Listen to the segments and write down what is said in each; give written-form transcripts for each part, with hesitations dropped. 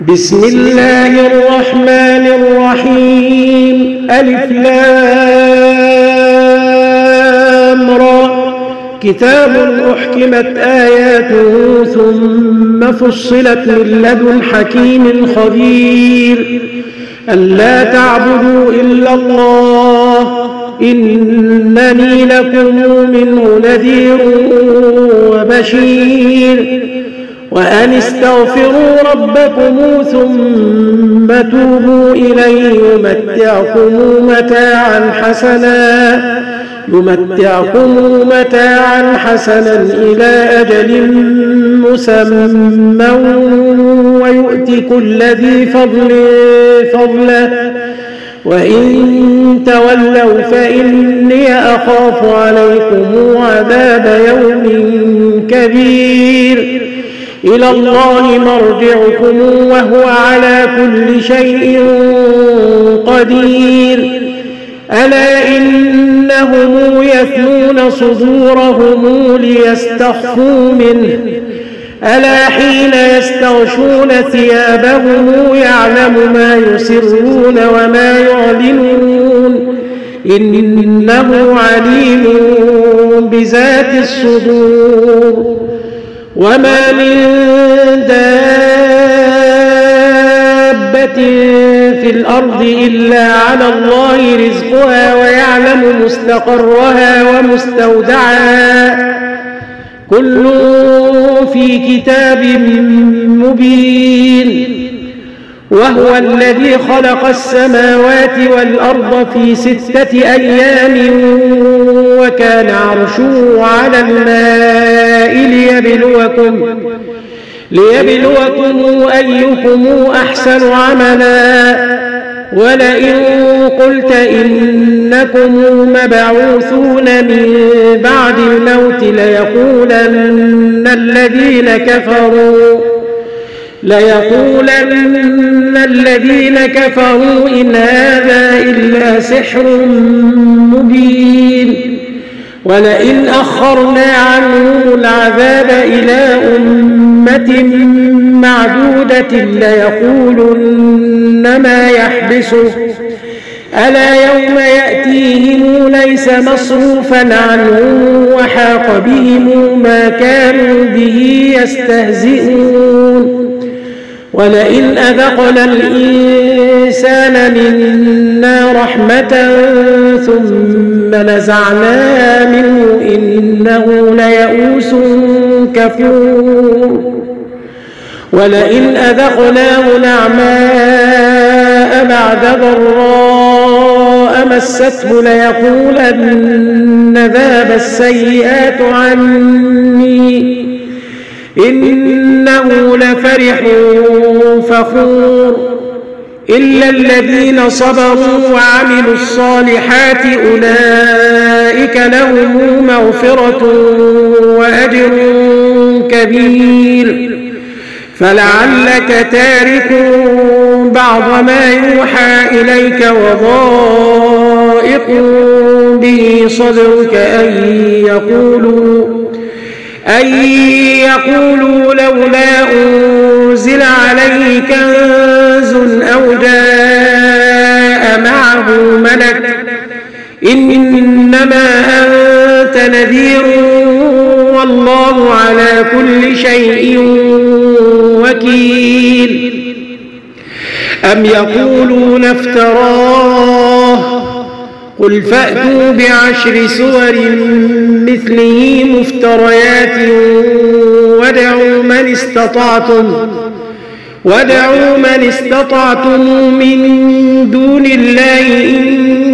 بسم الله الرحمن الرحيم. ألف لام را. كتاب أحكمت آياته ثم فصلت من لدن حكيم خبير. ألا تعبدوا إلا الله إنني لكم منه نذير وبشير. وأن استغفروا ربكم ثم توبوا إليه يمتعكم متاعا حسنا إلى أجل مسمى ويؤتي كل ذي فضل فضله. وإن تولوا فإني أخاف عليكم عذاب يوم كبير. إلى الله مرجعكم وهو على كل شيء قدير. ألا إنهم يثنون صدورهم ليستخفوا منه. ألا حين يستغشون ثيابهم يعلم ما يسرون وما يعلنون إنه عليم بذات الصدور. وما من دابة في الأرض إلا على الله رزقها ويعلم مستقرها ومستودعها كل في كتاب مبين. وهو الذي خلق السماوات والأرض في 6 أيام وكان عرشه على الماء ليبلوكم أيكم أحسن عملا. ولئن قلت إنكم مبعوثون من بعد الموت ليقولن الذين كفروا إن هذا إلا سحر مبين. ولئن أخرنا عنهم العذاب إلى أمة معدودة ليقولن ما يحبسه. ألا يوم يأتيهم ليس مصروفا عنهم وحاق بهم ما كانوا به يستهزئون. ولئن أذقنا الإنسان منا رحمة ثم نزعناها منه إنه ليئوس كفور. ولئن أذقناه نعماء بعد ضراء مسته ليقولن ذهب السيئات عني إنه لفرح فخور. إلا الذين صبروا وعملوا الصالحات أولئك لهم مغفرة وأجر كبير. فلعلك تارك بعض ما يوحى إليك وضائق به صدرك أن يقولوا لولا أنزل عليه كنز أو جاء معه ملك إنما أنت نذير والله على كل شيء وكيل. أم يقولون افتراه قل فأتوا ب10 سور مثله مفتريات وادعوا من استطعتم من دون الله إن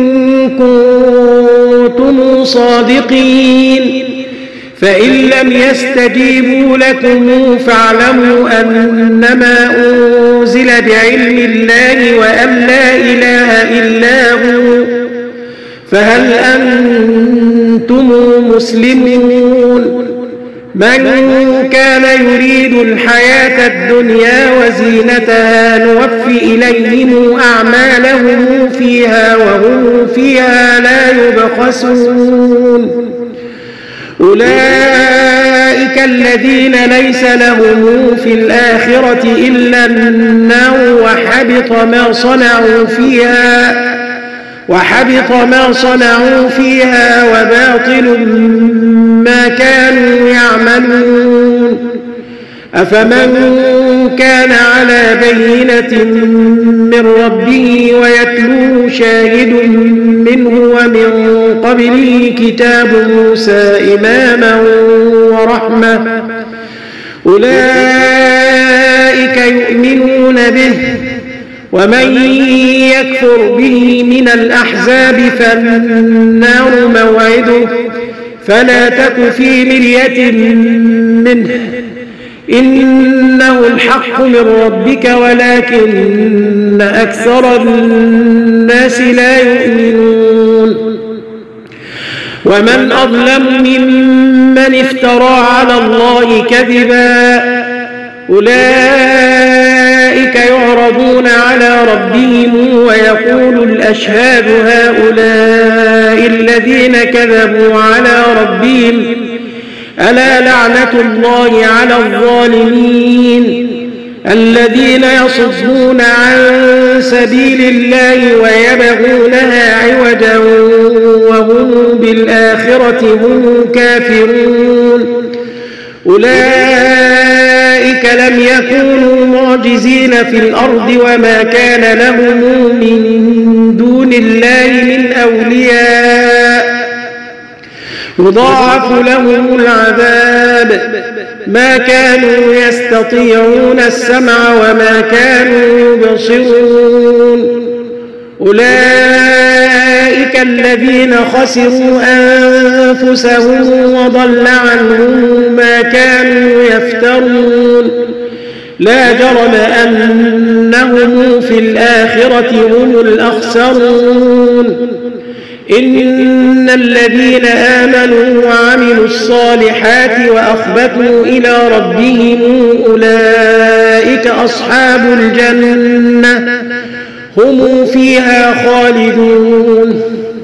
كنتم صادقين. فإن لم يستجيبوا لكم فاعلموا أنما أنزل بعلم الله وأن لا إله إلا هو. فهل أنتم مسلمون؟ من كان يريد الحياة الدنيا وزينتها نوفي إليهم أعمالهم فيها وهم فيها لا يبخسون. أولئك الذين ليس لهم في الآخرة إلا النار وحبط ما صنعوا فيها وباطل ما كانوا يعملون. أفمن كان على بينة من ربه ويتلوه شاهد منه ومن قبله كتاب موسى إماما ورحمة أولئك يؤمنون به، ومن يكفر به من الأحزاب فالنار موعده، فلا تك في مرية منه إنه الحق من ربك ولكن أكثر الناس لا يؤمنون. ومن أظلم ممن افترى على الله كذبا أولئك يعرضون على ربهم ويقول الأشهاد هؤلاء الذين كذبوا على ربهم ألا لعنة الله على الظالمين الذين يصدون عن سبيل الله ويبغونها عوجا وهم بالآخرة هم كافرون. أولئك لم يكونوا معجزين في الأرض وما كان لهم من دون الله من أولياء يضاعف لهم العذاب ما كانوا يستطيعون السمع وما كانوا يبصرون. أولئك الذين خسروا أنفسهم وضل عنهم ما كانوا يفترون. لا جرم أنهم في الآخرة هم الأخسرون. إن الذين آمنوا وعملوا الصالحات وأخبتوا إلى ربهم أولئك أصحاب الجنة هم فيها خالدون.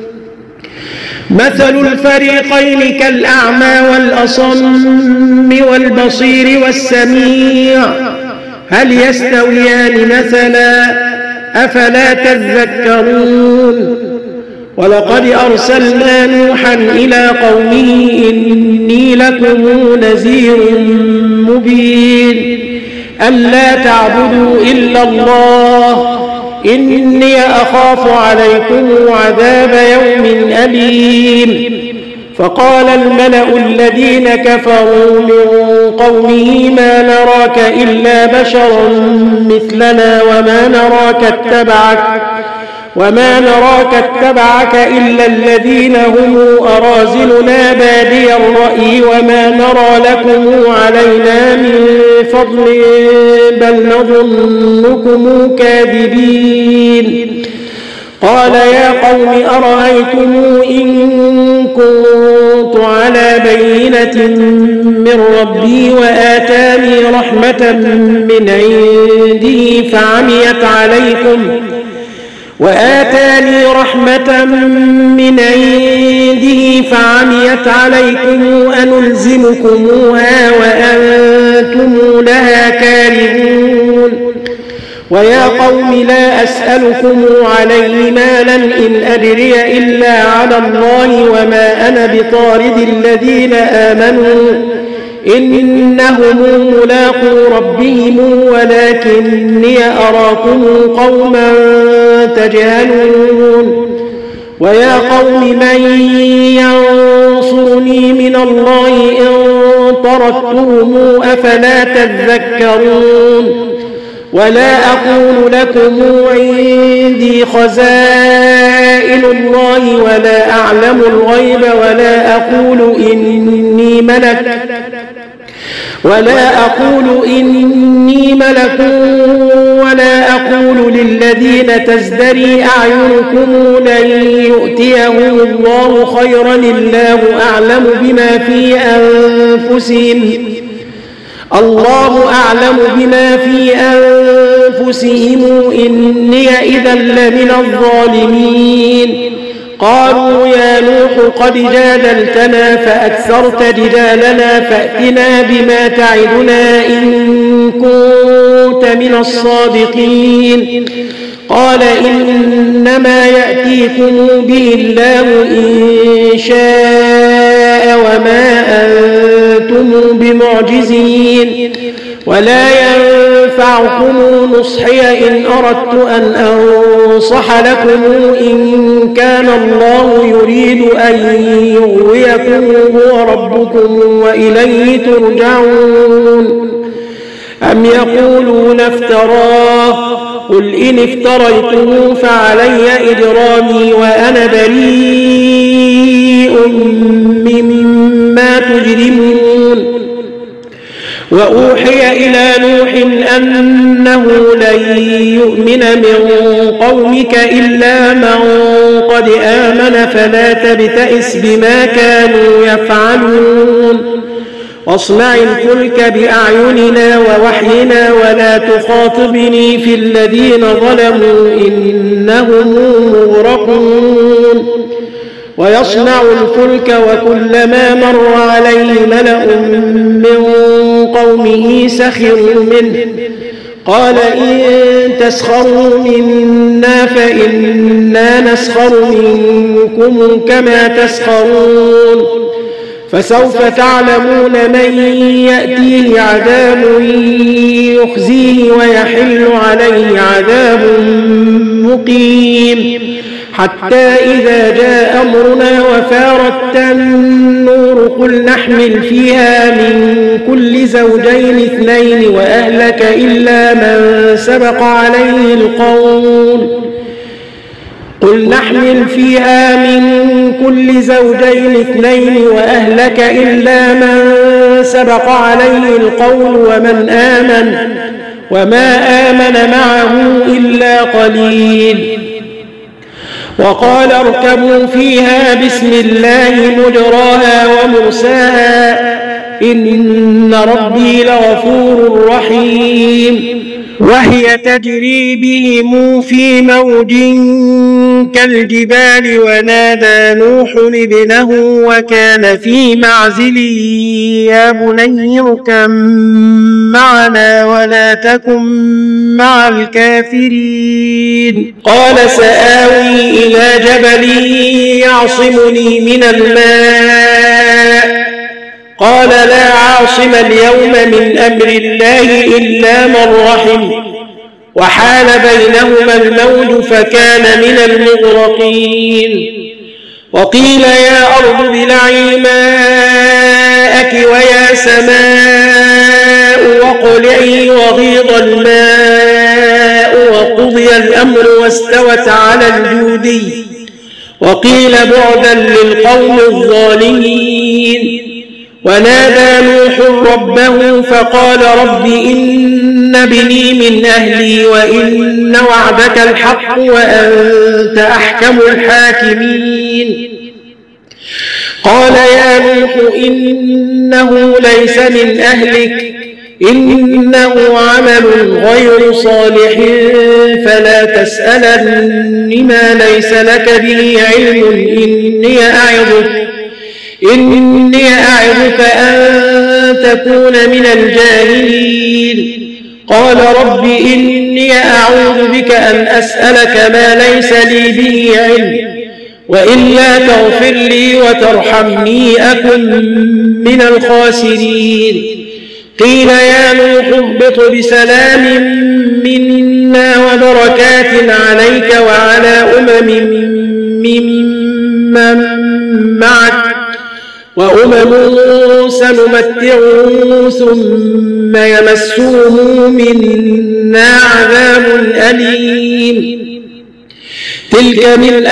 مثل الفريقين كالأعمى والأصم والبصير والسميع هل يستويان مثلا أفلا تذكرون. ولقد أرسلنا نوحا إلى قومه إني لكم نذير مبين ألا تعبدوا إلا الله إني أخاف عليكم عذاب يوم أليم. فقال الملأ الذين كفروا من قومه ما نراك إلا بشرا مثلنا وما نراك اتبعك إلا الذين هم أرازلنا بادي الرأي وما نرى لكم علينا من فضل بل نظنكم كاذبين. قال يا قوم أرأيتم إن كنت على بينة من ربي وآتاني رحمة من عنده فعميت عليكم أنلزمكموها وأنتم لها كارهون. ويا قوم لا أسألكم عليه مالا إن أجري إلا على الله وما أنا بطارد الذين آمنوا إنهم ملاقو ربهم ولكني أراكم قوما تجهلون. ويا قوم من ينصرني من الله إن طردتهم أفلا تذكرون. ولا أقول لكم عندي خزائن الله ولا أعلم الغيب ولا أقول إني ملك ولا أقول للذين تزدري أعينكم لن يؤتيهم الله خيرا الله أعلم بما في أنفسهم إني إذا لمن الظالمين. قالوا يا نوح قد جادلتنا فأكثرت جدالنا فأتنا بما تعدنا إن كنت من الصادقين قال إنما يأتيكم به الله إن شاء وما أنتم بمعجزين ولا ينفعكم نصحي إن أردت أن أنصح لكم إن كان الله يريد أن يغويكم هو ربكم وإليه ترجعون أم يقولون افتراه قل إن افتريته فعلي إجرامي وأنا بريء مما تجرمون وأوحي إلى نوح أنه لن يؤمن من قومك إلا من قد آمن فلا تبتئس بما كانوا يفعلون واصنع الفلك بأعيننا ووحينا ولا تخاطبني في الذين ظلموا إنهم مغرقون ويصنع الفلك وكلما مر عليه ملأ من قومه سخروا منه قال إن تسخروا منا فإنا نسخر منكم كما تسخرون فسوف تعلمون من يأتيه عذاب يخزيه ويحل عليه عذاب مقيم حتى إذا جاء أمرنا وفارت النور قل نحمل فيها من كل زوجين اثنين وأهلك إلا من سبق عليه القول قل نحمل فيها من كل زوجين اثنين وأهلك إلا من سبق عليه القول وما آمن معه إلا قليل وقال اركبوا فيها بسم الله مجراها ومرساها إن ربي لغفور رحيم وهي تجري بهم في موج كالجبال ونادى نوح ابنه وكان في معزل يا بني اركب معنا ولا تكن مع الكافرين قال سآوي إلى جبل يعصمني من الماء قال لا عاصم اليوم من أمر الله إلا من رحم وحال بينهما الموج فكان من المغرقين وقيل يا أرض ابلعي ماءك ويا سماء واقلعي وغيض الماء وقضي الأمر واستوت على الجودي وقيل بعدا للقوم الظالمين ونادى نوح ربه فقال رب إن ابني من أهلي وإن وعدك الحق وأنت أحكم الحاكمين قال يا نوح إنه ليس من أهلك إنه عمل غير صالح فلا تسألن ما ليس لك به علم إني أعظك أن تكون من الجاهلين قال رب إني أعوذ بك أن أسألك ما ليس لي به علم وإلا تغفر لي وترحمني أكن من الخاسرين قيل يا نوح اهبط بسلام منا وبركات عليك وعلى ممن معك وأمم سنمتعهم ثم يمسهم منا عذاب أليم تلك من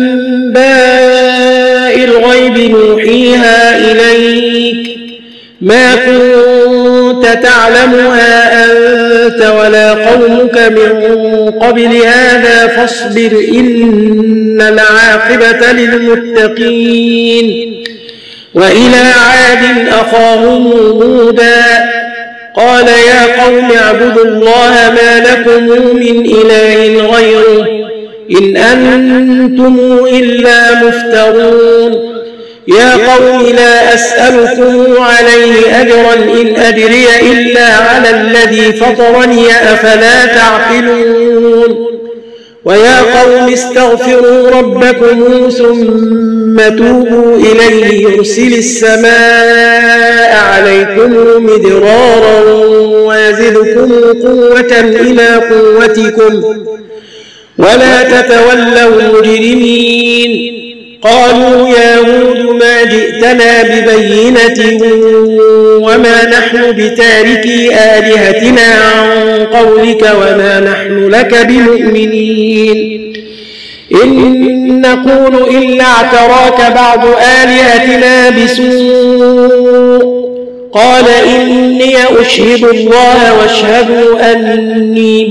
أنباء الغيب نوحيها إليك ما كنت تعلمها أنت ولا قومك من قبل هذا فاصبر إن العاقبة للمتقين وإلى عاد أخاهم هودا قال يا قوم اعبدوا الله ما لكم من إله غيره إن أنتم إلا مفترون يا قوم لا أسألكم عليه أجرا إن أجري إلا على الذي فطرني أفلا تعقلون ويا قوم استغفروا ربكم ثم توبوا إليه يرسل السماء عليكم مدرارا ويزدكم قوة إلى قوتكم ولا تتولوا مجرمين قالوا يا هود ما جئتنا ببينة وما نحن بتاركي آلهتنا عن قولك وما نحن لك بمؤمنين إن نقول إلا اعتراك بعض آلهتنا بسوء قال إني أشهد الله واشهدوا أني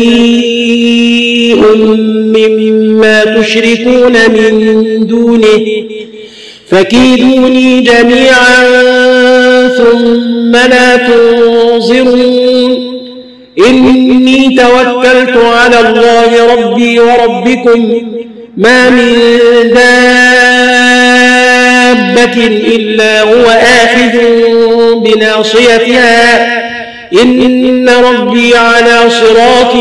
بريء مما تشركون من دونه فكيدوني جميعا ثم لا تنظرون إني توكلت على الله ربي وربكم ما من دابة إلا هو آخذ بناصيتها إن ربي على صراط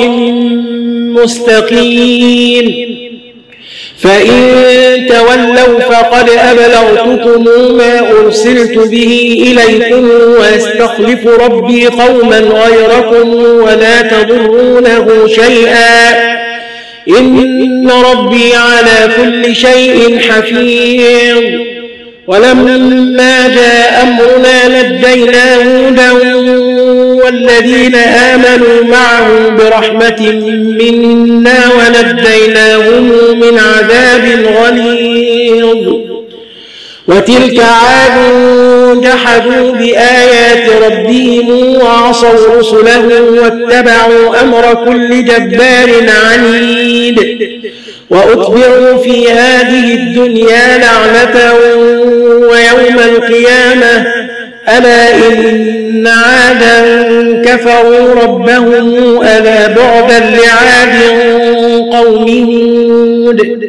مستقيم فإن تولوا فقد أبلغتكم ما أرسلت به إليكم ويستخلف ربي قوما غيركم ولا تضرونه شيئا إن ربي على كل شيء حفيظ ولما جاء أمرنا نجينا هودا والذين آمنوا معه برحمة منا ونجيناهم من عذاب غليظ وتلك عاد جحدوا بآيات ربهم وعصوا رسله واتبعوا أمر كل جبار عنيد وأتبعوا في هذه الدنيا لعنة ويوم القيامة ألا إن عادا كفروا ربهم ألا بعدا لعاد قوم هود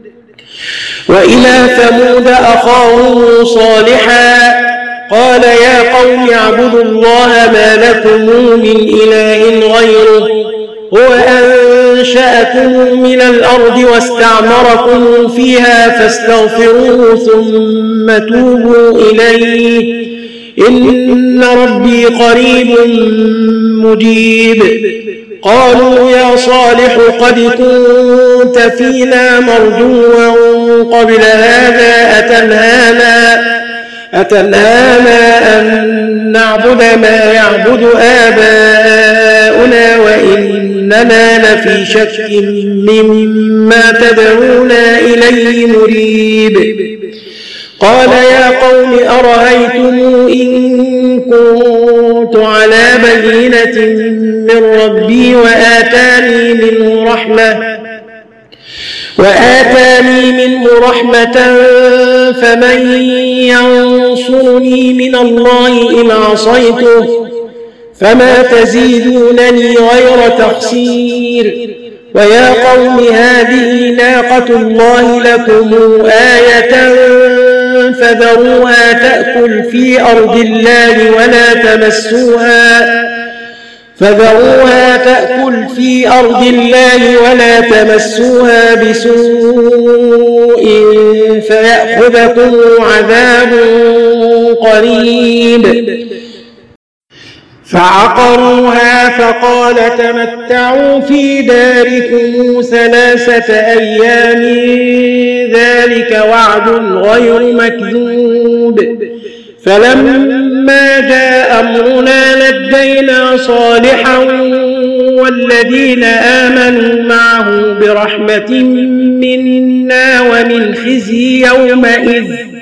وإلى ثمود أخاهم صالحا قال يا قوم اعبدوا الله ما لكم من إله غيره هو أنشأكم من الأرض واستعمركم فيها فاستغفروه ثم توبوا إليه إن ربي قريب مجيب قالوا يا صالح قد كنت فينا مرجوا قبل هذا أتنهانا أن نعبد ما يعبد آباؤنا وإننا لفي شك مما تدعونا إليه مريب قال يا قوم أرأيتم إن كنت على بينة من ربي وآتاني منه رحمة فمن ينصرني من الله إن عصيته فما تزيدونني غير تخسير ويا قوم هذه ناقة الله لكم آية فذروها تأكل في أرض الله ولا تمسوها بسوء فيأخذكم عذاب قريب فعقروها فقال تمتعوا في داركم 3 أيام ذلك وعد غير مكذوب فلما جاء أمرنا نجينا صالحا والذين آمنوا معه برحمة منا ومن خزي يومئذ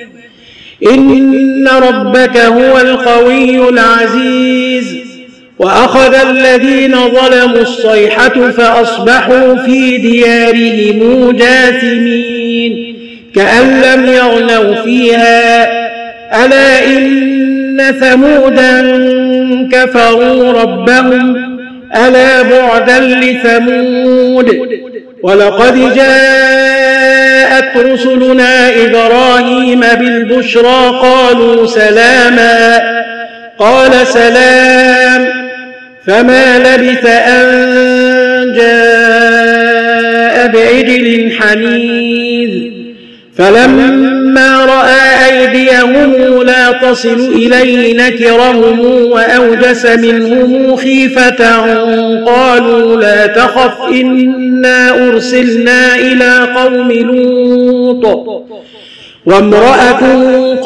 إن ربك هو القوي العزيز وأخذ الذين ظلموا الصيحة فأصبحوا في ديارهم جاثمين كأن لم يغنوا فيها ألا إن ثمودا كفروا ربهم ألا بعدا لثمود ولقد جاءت رسلنا إبراهيم بالبشرى قالوا سلاما قال سلام فما لبث أن جاء بعجل حنيذ فلما رأى أيديهم لا تصل إليه نكرهم وأوجس منهم خيفة قالوا لا تخف إنا أرسلنا إلى قوم لوط وامرأته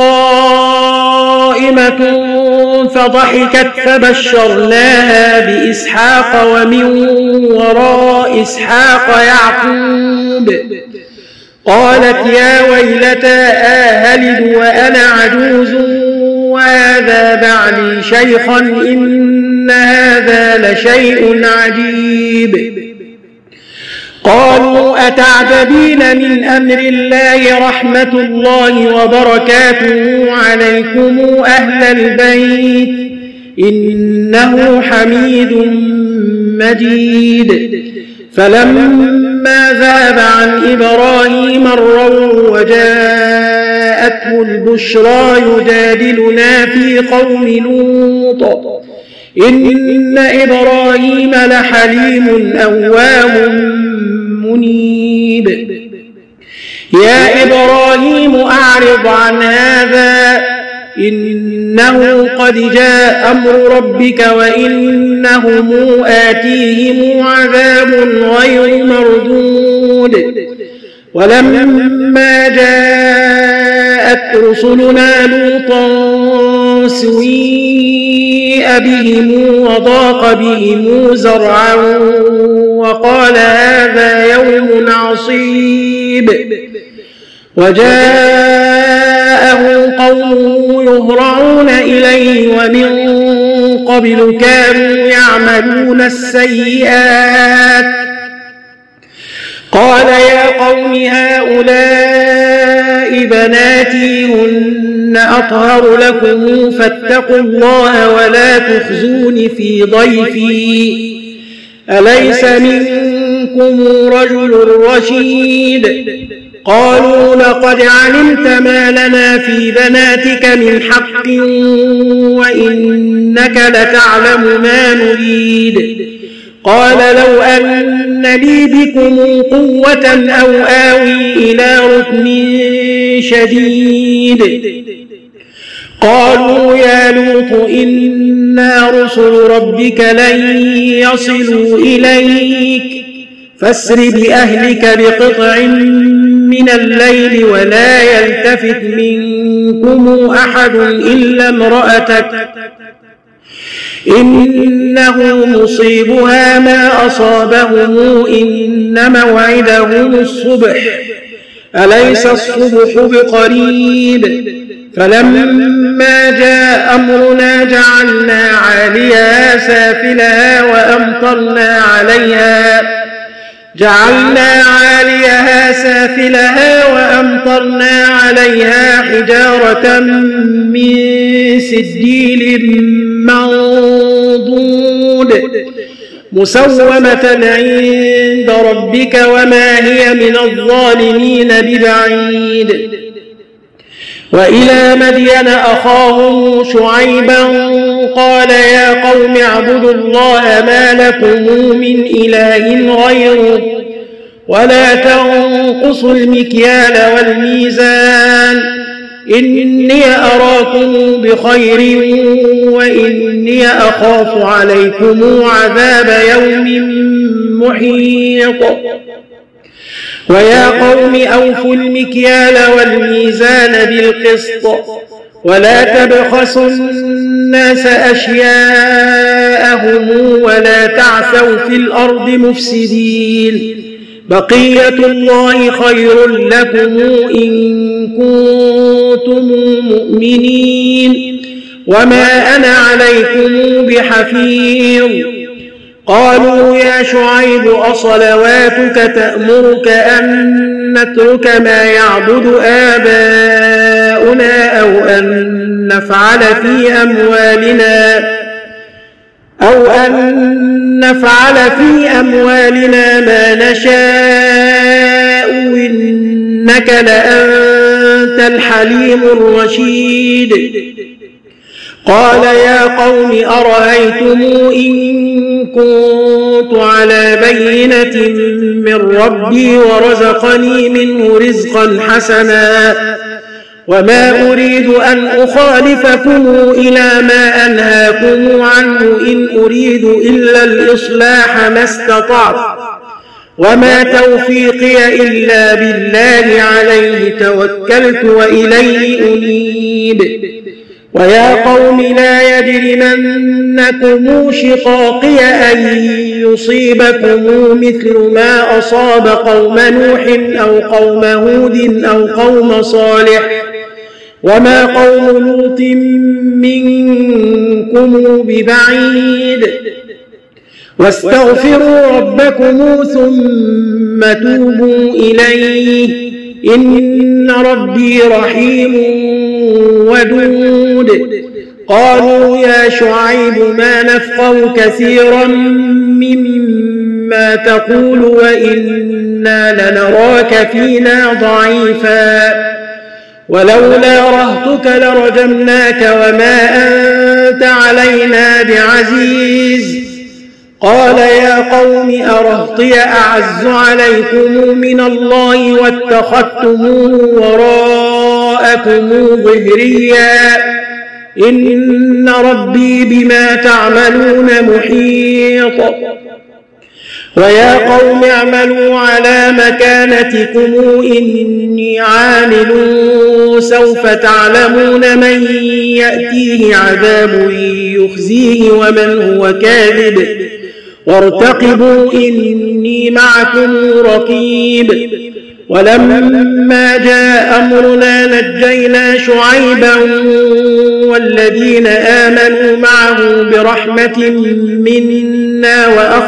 قائمة فضحكت فبشرناها بإسحاق ومن وراء إسحاق يعقوب قالت يا ويلتى أهلد وأنا عجوز وهذا بعلي شيخا إن هذا لشيء عجيب قالوا أتعجبين من أمر الله رحمة الله وبركاته عليكم أهل البيت إنه حميد مجيد فلما ذهب عن إبراهيم الروع وجاءته البشرى يجادلنا في قوم لوط إن إبراهيم لحليم أواه منيب يا إبراهيم أعرض عن هذا إنه قد جاء أمر ربك وإنهم آتيهم عذاب غير مردود ولما جاءت رسلنا لوطا سيء بهم وضاق بهم زرعا وقال هذا يوم عصيب وجاءه قومه يهرعون إليه ومن قبل كانوا يعملون السيئات قال يا قوم هؤلاء بناتي هن أطهر لكم فاتقوا الله ولا تخزون في ضيفي أليس منكم رجل رشيد قالوا لقد علمت ما لنا في بناتك من حق وإنك لتعلم ما نريد قال لو أن لي بكم قوة أو آوي إلى ركن شديد قالوا يا لوط إنا رسل ربك لن يصلوا إليك فاسر بأهلك بقطع من الليل ولا يلتفت منكم أحد إلا امرأتك إنه مصيبها ما أصابهم إن موعدهم الصبح أليس الصبح بقريب فلما جاء أمرنا جعلنا عاليها سافلها وأمطرنا عليها حجارة من سجيل منضود مسومة عند ربك وما هي من الظالمين ببعيد وإلى مدين أخاهم شعيبا قال يا قوم اعبدوا الله ما لكم من إله غيره ولا تنقصوا المكيال والميزان إني أراكم بخير وإني أخاف عليكم عذاب يوم محيط ويا قوم أوفوا المكيال والميزان بالقسط ولا تبخسوا الناس أشياءهم ولا تعثوا في الأرض مفسدين بقية الله خير لكم إن كنتم مؤمنين وما أنا عليكم بحفيظ قالوا يا شعيب أصلواتك تأمرك أن نترك ما يعبد آباؤنا أو أن نفعل في أموالنا أو أن نفعل في أموالنا ما نشاء إنك لأنت الحليم الرشيد قال يا قوم أرأيتم إن كنت على بينة من ربي ورزقني منه رزقا حسنا وما أريد أن أخالفكم إلى ما أنهاكم عنه إن أريد إلا الإصلاح ما استطعت وما توفيقي إلا بالله عليه توكلت وإليه أنيب ويا قوم لا يجرمنكم شقاقي أن يصيبكم مثل ما أصاب قوم نوح أو قوم هود أو قوم صالح وما قوم لوط منكم ببعيد واستغفروا ربكم ثم توبوا إليه إن ربي رحيم ودود قالوا يا شعيب ما نفقه كثيرا مما تقول وإنا لنراك فينا ضعيفا ولولا رهتك لرجمناك وما أنت علينا بعزيز قال يا قوم أرهطي أعز عليكم من الله واتخذتموه وراءكم ظهريا إن ربي بما تعملون محيط ويا قوم اعملوا على مكانتكم إني عامل سوف تعلمون من يأتيه عذاب يخزيه ومن هو كاذب وارتقبوا إني معكم رقيب ولما جاء أمرنا نجينا شعيبا والذين آمنوا معه برحمة منا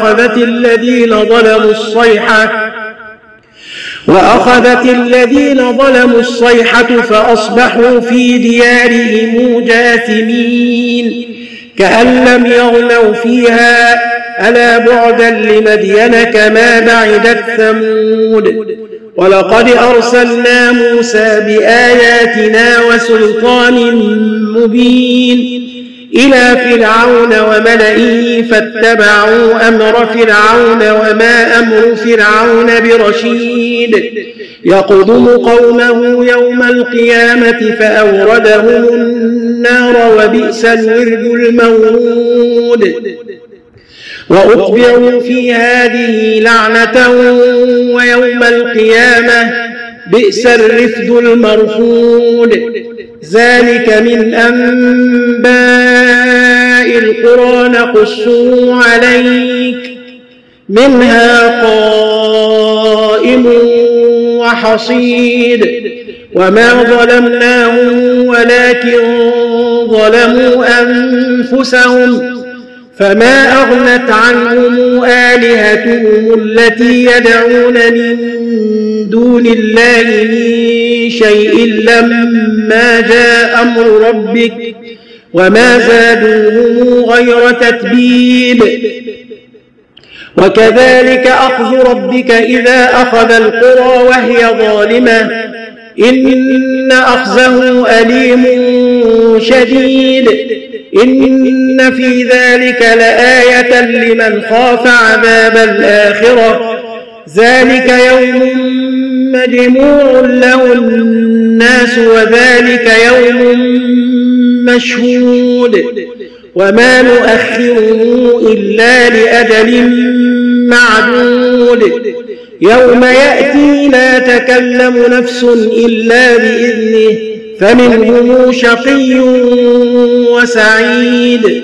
وأخذت الذين ظلموا الصيحة فأصبحوا في ديارهم جاثمين كأن لم يغنوا فيها ألا بعدا لمدين كما بعدت ثمود ولقد أرسلنا موسى بآياتنا وسلطان مبين إلى فرعون وملئه فاتبعوا أمر فرعون وما أمر فرعون برشيد يقدم قومه يوم القيامة فأوردهم النار وبئس الورد المورود وأتبعوا في هذه لعنة ويوم القيامة بئس الرفد المرفود ذلك من أنباء القرى نقصه عليك منها قائم وحصيد وما ظلمناهم ولكن ظلموا أنفسهم فما أغنت عنهم آلهتهم التي يدعون من دون الله من شيء لما جاء أمر ربك وما زادوهم غير تتبيب وكذلك أخذ ربك إذا أخذ القرى وهي ظالمة إن أخذه أليم شديد إن في ذلك لآية لمن خاف عذاب الآخرة ذلك يوم مجموع له الناس وذلك يوم مشهود وما نؤخره إلا لأجل معدود يوم يأتي لا تكلم نفس إلا بإذنه فمنهم شقي وسعيد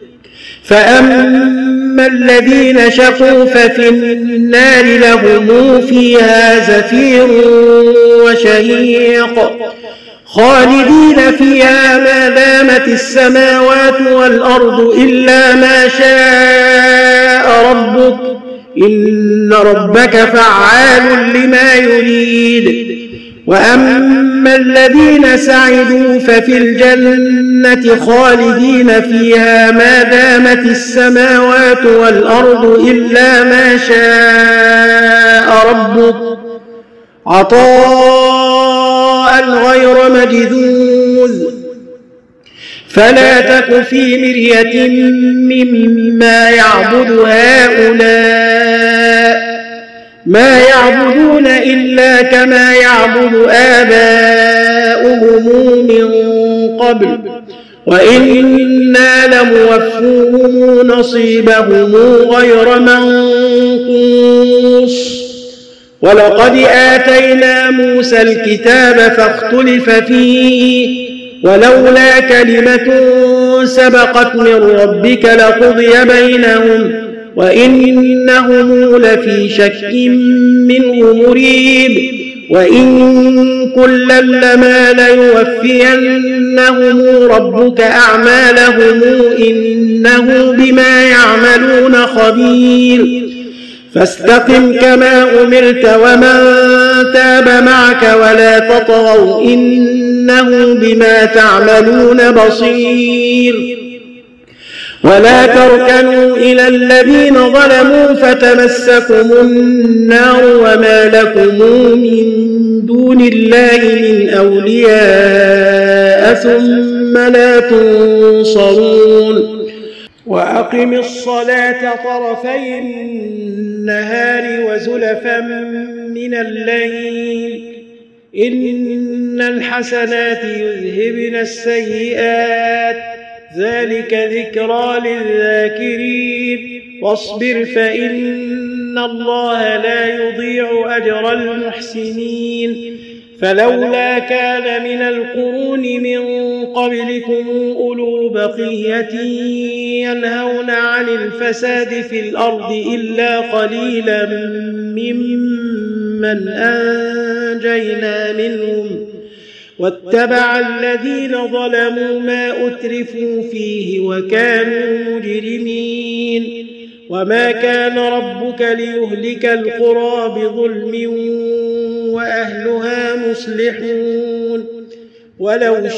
فأما الذين شقوا ففي النار لهم فيها زفير وشهيق خالدين فيها ما دامت السماوات والأرض إلا ما شاء ربك إن ربك فعال لما يريد وأما الذين سعدوا ففي الجنة خالدين فيها ما دامت السماوات والأرض إلا ما شاء ربك عطاء غير مجذوذ فلا تك في مرية مما يعبد هؤلاء ما يعبدون إلا كما يعبد آباؤهم من قبل وإنا لموفوهم نصيبهم غير منقوص ولقد آتينا موسى الكتاب فاختلف فيه ولولا كلمة سبقت من ربك لقضي بينهم وإنهم لفي شك منه مريب وإن كلا لما ليوفينهم ربك أعمالهم إنه بما يعملون خبير فاستقم كما أمرت ومن تاب معك ولا تطغوا إنه بما تعملون بصير ولا تركنوا إلى الذين ظلموا فتمسكم النار وما لكم من دون الله من أولياء ثم لا تنصرون وأقم الصلاة طرفي النهار وزلفا من الليل إن الحسنات يذهبن السيئات ذلك ذكرى للذاكرين واصبر فإن الله لا يضيع أجر المحسنين فلولا كان من القرون من قبلكم أولو بقية ينهون عن الفساد في الأرض إلا قليلا ممن أنجينا منهم واتبع الذين ظلموا ما أترفوا فيه وكانوا مجرمين وما كان ربك ليهلك القرى بظلم وأهلها مصلحون ولو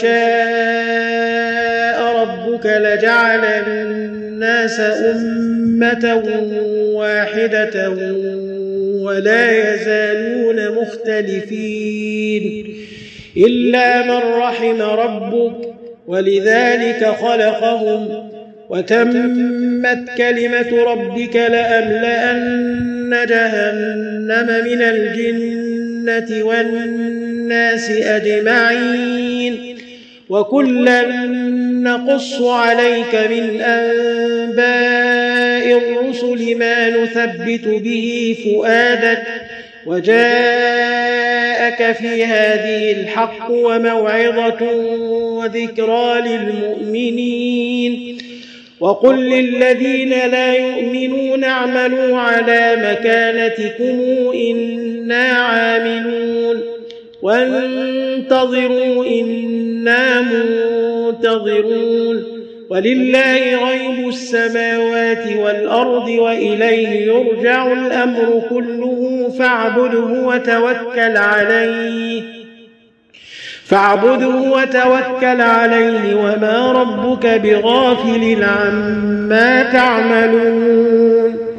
شاء ربك لجعل الناس أمة واحدة ولا يزالون مختلفين إلا من رحم ربك ولذلك خلقهم وتمت كلمة ربك لأملأن جهنم من الجنة والناس أجمعين وكلا نقص عليك من أنباء الرسل ما نثبت به فؤادك وجاءك في هذه الحق وموعظة وذكرى للمؤمنين وقل للذين لا يؤمنون اعملوا على مكانتكم إنا عاملون وانتظروا إنا منتظرون ولله غيب السماوات والأرض وإليه يرجع الأمر كله فاعبده وتوكل عليه وما ربك بغافل عما تعملون